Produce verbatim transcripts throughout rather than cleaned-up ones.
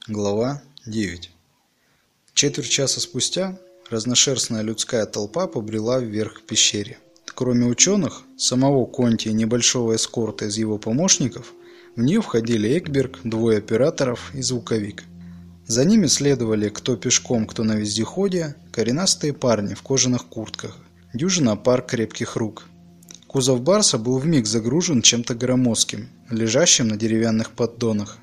Глава девять. Четверть часа спустя разношерстная людская толпа побрела вверх к пещере. Кроме ученых, самого Конти и небольшого эскорта из его помощников, в нее входили Экберг, двое операторов и звуковик. За ними следовали кто пешком, кто на вездеходе, коренастые парни в кожаных куртках, дюжина пар крепких рук. Кузов Барса был вмиг загружен чем-то громоздким, лежащим на деревянных поддонах.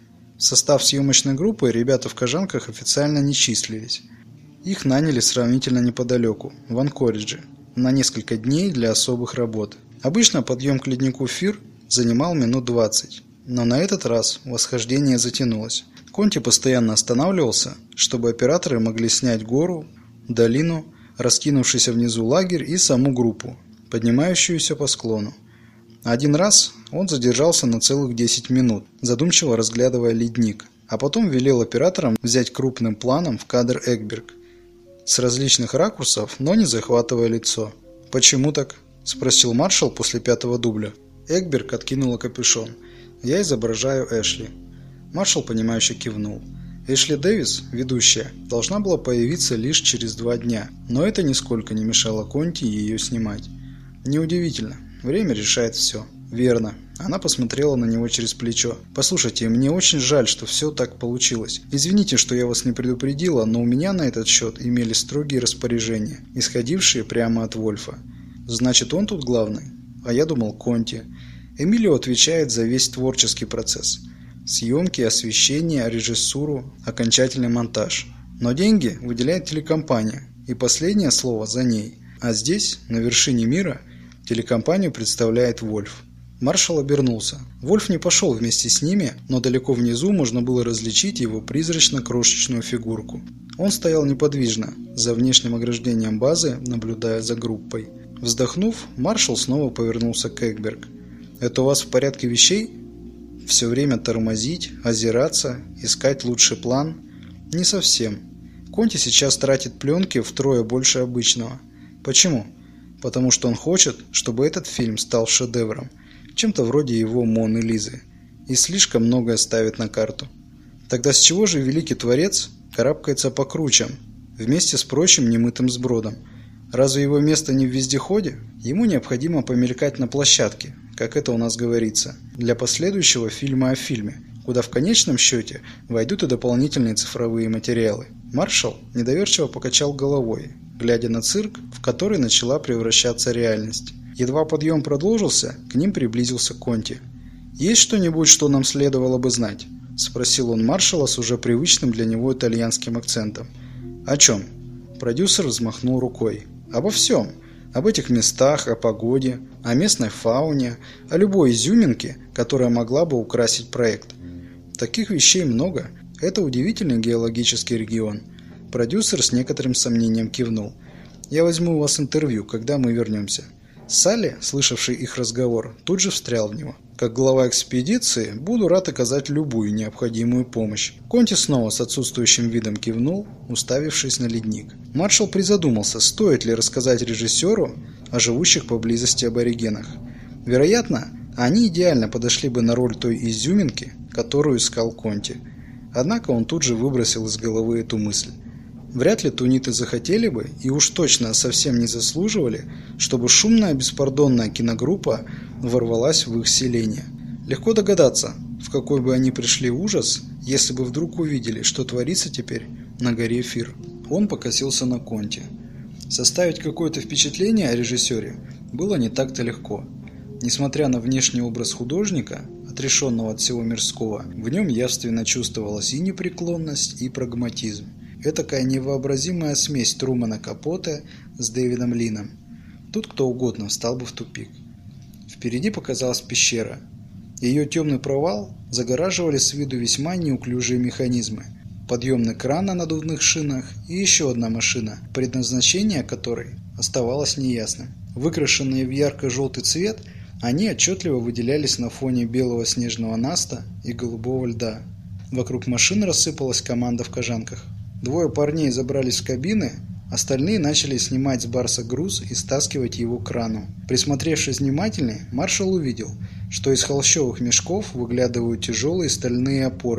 В состав съемочной группы ребята в кожанках официально не числились. Их наняли сравнительно неподалеку, в Анкоридже, на несколько дней для особых работ. Обычно подъем к леднику Фир занимал минут двадцать, но на этот раз восхождение затянулось. Конти постоянно останавливался, чтобы операторы могли снять гору, долину, раскинувшийся внизу лагерь и саму группу, поднимающуюся по склону. Один раз он задержался на целых десять минут, задумчиво разглядывая ледник, а потом велел операторам взять крупным планом в кадр Экберг с различных ракурсов, но не захватывая лицо. «Почему так?» – спросил маршал после пятого дубля. Экберг откинула капюшон. «Я изображаю Эшли». Маршал, понимающе кивнул. Эшли Дэвис, ведущая, должна была появиться лишь через два дня, но это нисколько не мешало Конти ее снимать. Неудивительно. Время решает все. Верно. Она посмотрела на него через плечо. «Послушайте, мне очень жаль, что все так получилось. Извините, что я вас не предупредила, но у меня на этот счет имели строгие распоряжения, исходившие прямо от Вольфа. Значит, он тут главный? А я думал, Конти. Эмилио отвечает за весь творческий процесс. Съемки, освещение, режиссуру, окончательный монтаж. Но деньги выделяет телекомпания, и последнее слово за ней. А здесь, на вершине мира, телекомпанию представляет Вольф». Маршал обернулся. Вольф не пошел вместе с ними, но далеко внизу можно было различить его призрачно-крошечную фигурку. Он стоял неподвижно, за внешним ограждением базы, наблюдая за группой. Вздохнув, маршал снова повернулся к Экберг. «Это у вас в порядке вещей? Все время тормозить, озираться, искать лучший план?» «Не совсем. Конти сейчас тратит пленки втрое больше обычного. Почему?» «Потому что он хочет, чтобы этот фильм стал шедевром, чем-то вроде его Моны Лизы, и слишком многое ставит на карту. Тогда с чего же великий творец карабкается по кручам, вместе с прочим немытым сбродом? Разве его место не в вездеходе? Ему необходимо помелькать на площадке, как это у нас говорится, для последующего фильма о фильме, куда в конечном счете войдут и дополнительные цифровые материалы». Маршал недоверчиво покачал головой, глядя на цирк, в который начала превращаться реальность. Едва подъем продолжился, к ним приблизился Конти. «Есть что-нибудь, что нам следовало бы знать?» – спросил он маршала с уже привычным для него итальянским акцентом. «О чем?» Продюсер взмахнул рукой. «Обо всем. Об этих местах, о погоде, о местной фауне, о любой изюминке, которая могла бы украсить проект. Таких вещей много. Это удивительный геологический регион». Продюсер с некоторым сомнением кивнул. «Я возьму у вас интервью, когда мы вернемся». Салли, слышавший их разговор, тут же встрял в него. «Как глава экспедиции, буду рад оказать любую необходимую помощь». Конти снова с отсутствующим видом кивнул, уставившись на ледник. Маршал призадумался, стоит ли рассказать режиссеру о живущих поблизости аборигенах. Вероятно, они идеально подошли бы на роль той изюминки, которую искал Конти. Однако он тут же выбросил из головы эту мысль. Вряд ли туниты захотели бы, и уж точно совсем не заслуживали, чтобы шумная беспардонная киногруппа ворвалась в их селение. Легко догадаться, в какой бы они пришли ужас, если бы вдруг увидели, что творится теперь на горе Фир. Он покосился на Конти. Составить какое-то впечатление о режиссере было не так-то легко. Несмотря на внешний образ художника, отрешенного от всего мирского, в нем явственно чувствовалась и непреклонность, и прагматизм. Этакая невообразимая смесь Трумана Капоте с Дэвидом Лином. Тут кто угодно встал бы в тупик. Впереди показалась пещера. Ее темный провал загораживали с виду весьма неуклюжие механизмы. Подъемный кран на надувных шинах и еще одна машина, предназначение которой оставалось неясным. Выкрашенные в ярко-желтый цвет, они отчетливо выделялись на фоне белого снежного наста и голубого льда. Вокруг машин рассыпалась команда в кожанках. Двое парней забрались в кабины, остальные начали снимать с Барса груз и стаскивать его к крану. Присмотревшись внимательнее, маршал увидел, что из холщовых мешков выглядывают тяжелые стальные опоры,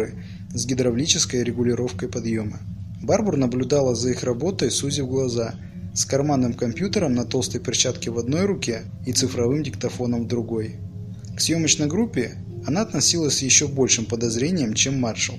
с гидравлической регулировкой подъема. Барбур наблюдала за их работой, сузив глаза, с карманным компьютером на толстой перчатке в одной руке и цифровым диктофоном в другой. К съемочной группе она относилась с еще большим подозрением, чем маршал.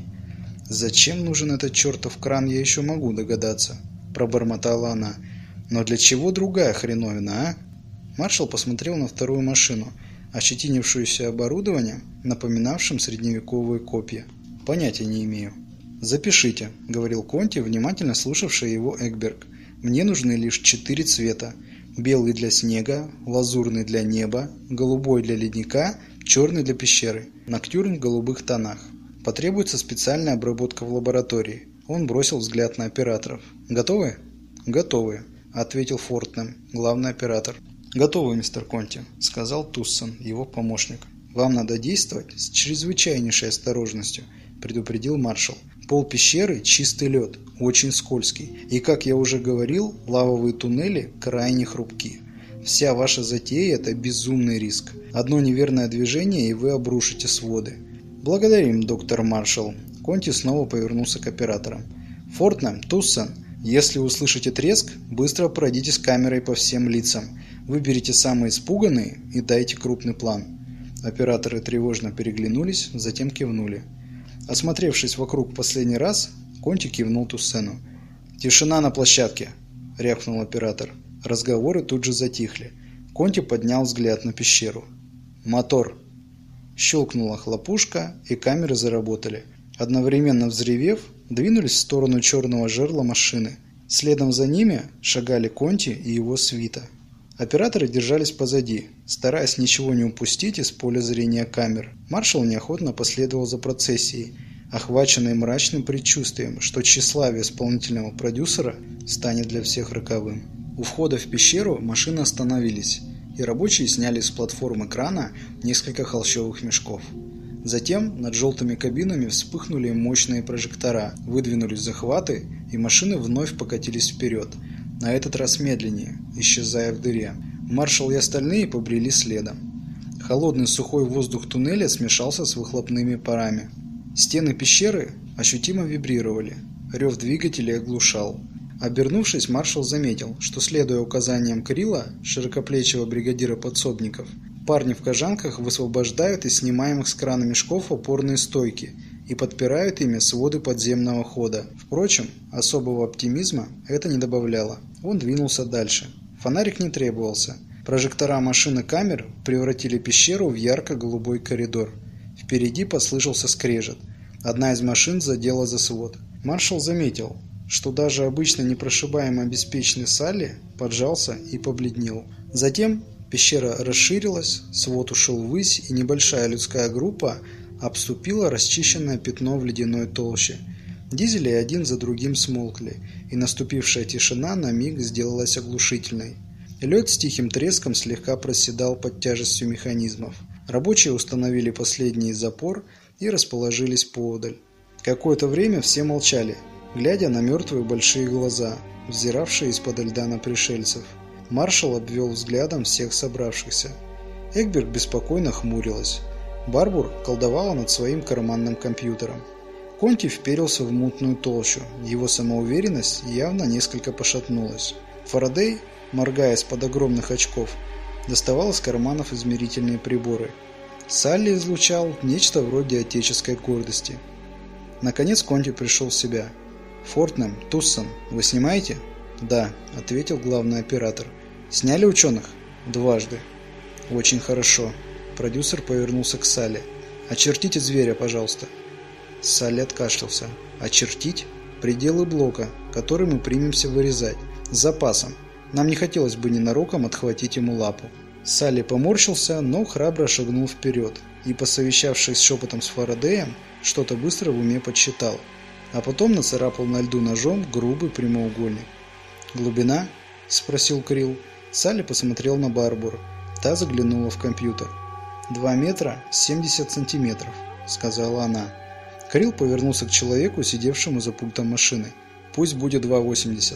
«Зачем нужен этот чертов кран, я еще могу догадаться», – пробормотала она. «Но для чего другая хреновина, а?» Маршал посмотрел на вторую машину, ощетинившуюся оборудованием, напоминавшим средневековые копья. «Понятия не имею». «Запишите», – говорил Конти, внимательно слушавший его Экберг. «Мне нужны лишь четыре цвета. Белый для снега, лазурный для неба, голубой для ледника, черный для пещеры, ноктюрн в голубых тонах. Потребуется специальная обработка в лаборатории». Он бросил взгляд на операторов. «Готовы?» «Готовы», – ответил Фортнем, главный оператор. «Готовы, мистер Конти», – сказал Туссон, его помощник. «Вам надо действовать с чрезвычайнейшей осторожностью», – предупредил маршал. «Пол пещеры – чистый лед, очень скользкий, и, как я уже говорил, лавовые туннели крайне хрупки. Вся ваша затея – это безумный риск. Одно неверное движение, и вы обрушите своды». «Благодарим, доктор Маршалл». Конти снова повернулся к операторам. «Фортнем, Туссон, если услышите треск, быстро пройдитесь камерой по всем лицам. Выберите самые испуганные и дайте крупный план». Операторы тревожно переглянулись, затем кивнули. Осмотревшись вокруг последний раз, Конти кивнул Туссену. «Тишина на площадке!» – рявкнул оператор. Разговоры тут же затихли. Конти поднял взгляд на пещеру. «Мотор!» Щелкнула хлопушка, и камеры заработали. Одновременно взревев, двинулись в сторону черного жерла машины. Следом за ними шагали Конти и его свита. Операторы держались позади, стараясь ничего не упустить из поля зрения камер. Маршал неохотно последовал за процессией, охваченный мрачным предчувствием, что тщеславие исполнительного продюсера станет для всех роковым. У входа в пещеру машины остановились, и рабочие сняли с платформы крана несколько холщовых мешков. Затем над желтыми кабинами вспыхнули мощные прожектора, выдвинулись захваты, и машины вновь покатились вперед, на этот раз медленнее, исчезая в дыре. Маршал и остальные побрели следом. Холодный сухой воздух туннеля смешался с выхлопными парами. Стены пещеры ощутимо вибрировали, рев двигателей оглушал. Обернувшись, маршал заметил, что, следуя указаниям Крилла, широкоплечего бригадира подсобников, парни в кожанках высвобождают из снимаемых с крана мешков опорные стойки и подпирают ими своды подземного хода. Впрочем, особого оптимизма это не добавляло. Он двинулся дальше. Фонарик не требовался. Прожектора машины камер превратили пещеру в ярко-голубой коридор. Впереди послышался скрежет. Одна из машин задела за свод. Маршал заметил, что даже обычно непрошибаемо обеспеченный Салли поджался и побледнел. Затем пещера расширилась, свод ушел ввысь, и небольшая людская группа обступила расчищенное пятно в ледяной толще. Дизели один за другим смолкли, и наступившая тишина на миг сделалась оглушительной. Лед с тихим треском слегка проседал под тяжестью механизмов. Рабочие установили последний запор и расположились поодаль. Какое-то время все молчали, глядя на мертвые большие глаза, взиравшие из-под льда на пришельцев. Маршал обвел взглядом всех собравшихся. Экберг беспокойно хмурилась. Барбур колдовала над своим карманным компьютером. Конти вперился в мутную толщу, его самоуверенность явно несколько пошатнулась. Фарадей, моргая из-под огромных очков, доставал из карманов измерительные приборы. Салли излучал нечто вроде отеческой гордости. Наконец Конти пришел в себя. «Фортнем, Туссон, вы снимаете?» «Да», — ответил главный оператор. «Сняли ученых?» «Дважды». «Очень хорошо». Продюсер повернулся к Салли. «Очертите зверя, пожалуйста». Салли откашлялся. «Очертить? Пределы блока, который мы примемся вырезать. С запасом. Нам не хотелось бы ненароком отхватить ему лапу». Салли поморщился, но храбро шагнул вперед и, посовещавшись шепотом с Фарадеем, что-то быстро в уме подсчитал, а потом нацарапал на льду ножом грубый прямоугольник. «Глубина?» – спросил Крилл. Салли посмотрел на Барбуру. Та заглянула в компьютер. «Два метра семьдесят сантиметров», – сказала она. Крилл повернулся к человеку, сидевшему за пультом машины. «Пусть будет два восемьдесят».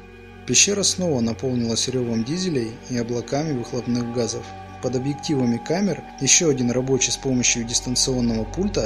Пещера снова наполнилась ревом дизелей и облаками выхлопных газов. Под объективами камер еще один рабочий с помощью дистанционного пульта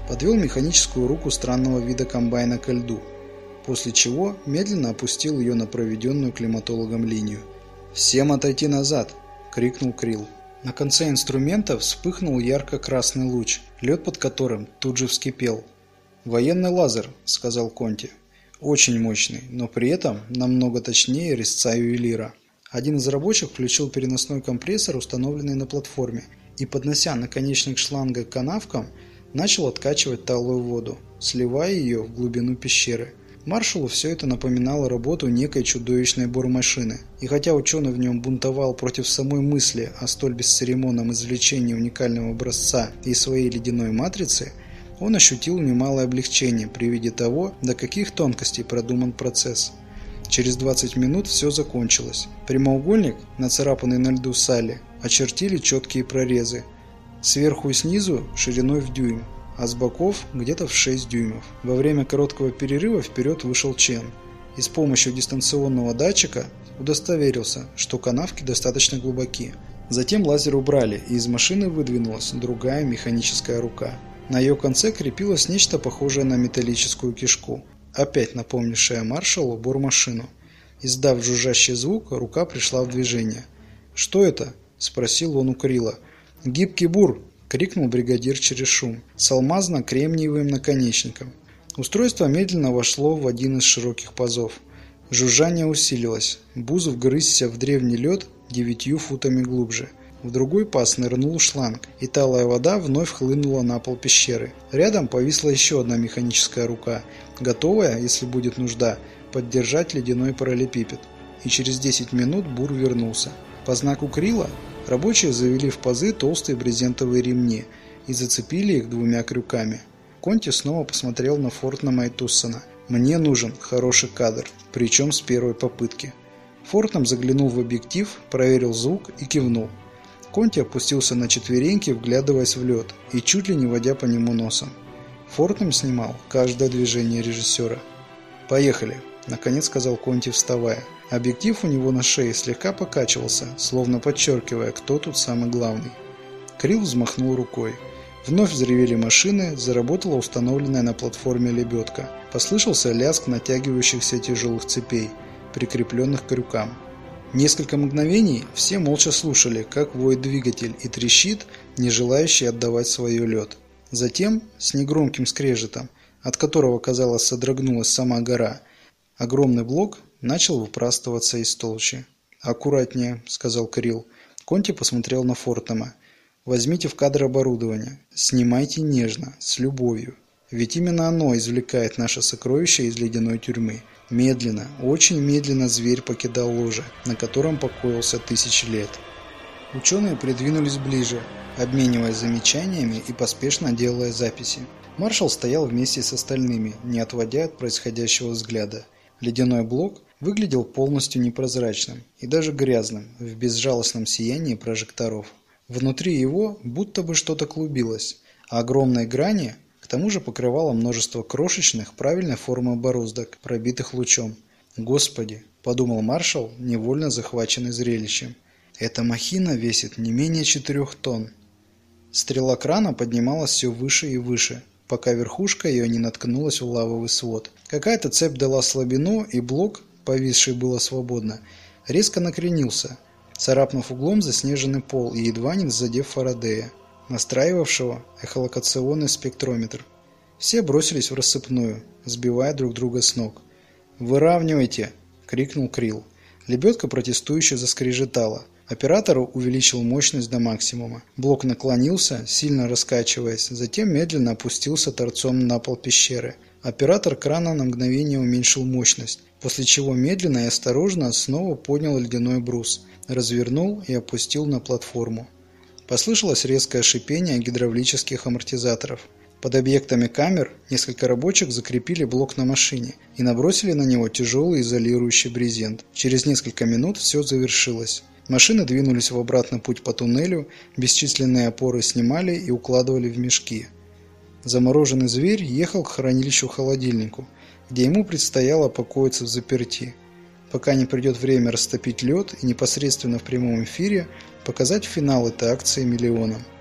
подвел механическую руку странного вида комбайна ко льду, после чего медленно опустил ее на проведенную климатологом линию. «Всем отойти назад!» – крикнул Крилл. На конце инструмента вспыхнул ярко-красный луч, лед под которым тут же вскипел. «Военный лазер», – сказал Конти. «Очень мощный, но при этом намного точнее резца ювелира». Один из рабочих включил переносной компрессор, установленный на платформе, и, поднося наконечник шланга к канавкам, начал откачивать талую воду, сливая ее в глубину пещеры. Маршалу все это напоминало работу некой чудовищной бормашины, и хотя ученый в нем бунтовал против самой мысли о столь бесцеремонном извлечении уникального образца из своей ледяной матрицы, он ощутил немалое облегчение при виде того, до каких тонкостей продуман процесс. Через двадцать минут все закончилось. Прямоугольник, нацарапанный на льду Салли, очертили четкие прорезы, сверху и снизу шириной в дюйм, а с боков где-то в шесть дюймов. Во время короткого перерыва вперед вышел Чен и с помощью дистанционного датчика удостоверился, что канавки достаточно глубоки. Затем лазер убрали, и из машины выдвинулась другая механическая рука. На ее конце крепилось нечто похожее на металлическую кишку, опять напомнившая маршалу бормашину. Издав жужжащий звук, рука пришла в движение. «Что это?» – спросил он у Крилла. «Гибкий бур!» – крикнул бригадир через шум, с алмазно-кремниевым наконечником. Устройство медленно вошло в один из широких пазов. Жужжание усилилось. Буз вгрызся в древний лед девятью футами глубже. В другой паз нырнул шланг, и талая вода вновь хлынула на пол пещеры. Рядом повисла еще одна механическая рука, готовая, если будет нужда, поддержать ледяной параллелепипед. И через десять минут бур вернулся. По знаку Крилла рабочие завели в пазы толстые брезентовые ремни и зацепили их двумя крюками. Конти снова посмотрел на Фортнама и Туссона. «Мне нужен хороший кадр, причем с первой попытки». Фортнам заглянул в объектив, проверил звук и кивнул. Конти опустился на четвереньки, вглядываясь в лед и чуть ли не водя по нему носом. Фортнам снимал каждое движение режиссера. «Поехали», – наконец сказал Конти, вставая. Объектив у него на шее слегка покачивался, словно подчеркивая, кто тут самый главный. Крилл взмахнул рукой. Вновь взревели машины, заработала установленная на платформе лебедка. Послышался лязг натягивающихся тяжелых цепей, прикрепленных к крюкам. Несколько мгновений все молча слушали, как воет двигатель и трещит, не желающий отдавать свое лед. Затем, с негромким скрежетом, от которого, казалось, содрогнулась сама гора, огромный блок начал выпрастываться из толщи. «Аккуратнее», — сказал Крилл. Конти посмотрел на Фортнама. «Возьмите в кадр оборудование. Снимайте нежно, с любовью. Ведь именно оно извлекает наше сокровище из ледяной тюрьмы». Медленно, очень медленно зверь покидал ложе, на котором покоился тысячи лет. Ученые придвинулись ближе, обмениваясь замечаниями и поспешно делая записи. Маршал стоял вместе с остальными, не отводя от происходящего взгляда. Ледяной блок выглядел полностью непрозрачным и даже грязным в безжалостном сиянии прожекторов. Внутри его будто бы что-то клубилось, а огромные грани к тому же покрывало множество крошечных, правильной формы бороздок, пробитых лучом. «Господи!» – подумал маршал, невольно захваченный зрелищем. «Эта махина весит не менее четырех тонн». Стрела крана поднималась все выше и выше, пока верхушка ее не наткнулась в лавовый свод. Какая-то цепь дала слабину, и блок, повисший было свободно, резко накренился, царапнув углом заснеженный пол и едва не задев Фарадея, настраивавшего эхолокационный спектрометр. Все бросились в рассыпную, сбивая друг друга с ног. «Выравнивайте!» – крикнул Крилл. Лебедка протестующе заскрежетала. Оператор увеличил мощность до максимума. Блок наклонился, сильно раскачиваясь, затем медленно опустился торцом на пол пещеры. Оператор крана на мгновение уменьшил мощность, после чего медленно и осторожно снова поднял ледяной брус, развернул и опустил на платформу. Послышалось резкое шипение гидравлических амортизаторов. Под объектами камер несколько рабочих закрепили блок на машине и набросили на него тяжелый изолирующий брезент. Через несколько минут все завершилось. Машины двинулись в обратный путь по туннелю, бесчисленные опоры снимали и укладывали в мешки. Замороженный зверь ехал к хранилищу-холодильнику, где ему предстояло покоиться в заперти, пока не придет время растопить лед и непосредственно в прямом эфире показать финал этой акции миллионам.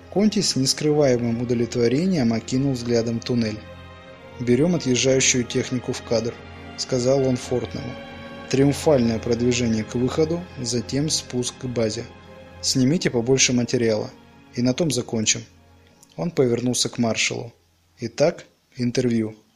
Конти с нескрываемым удовлетворением окинул взглядом туннель. «Берем отъезжающую технику в кадр», — сказал он Фортному. «Триумфальное продвижение к выходу, затем спуск к базе. Снимите побольше материала. И на том закончим». Он повернулся к маршалу. «Итак, интервью».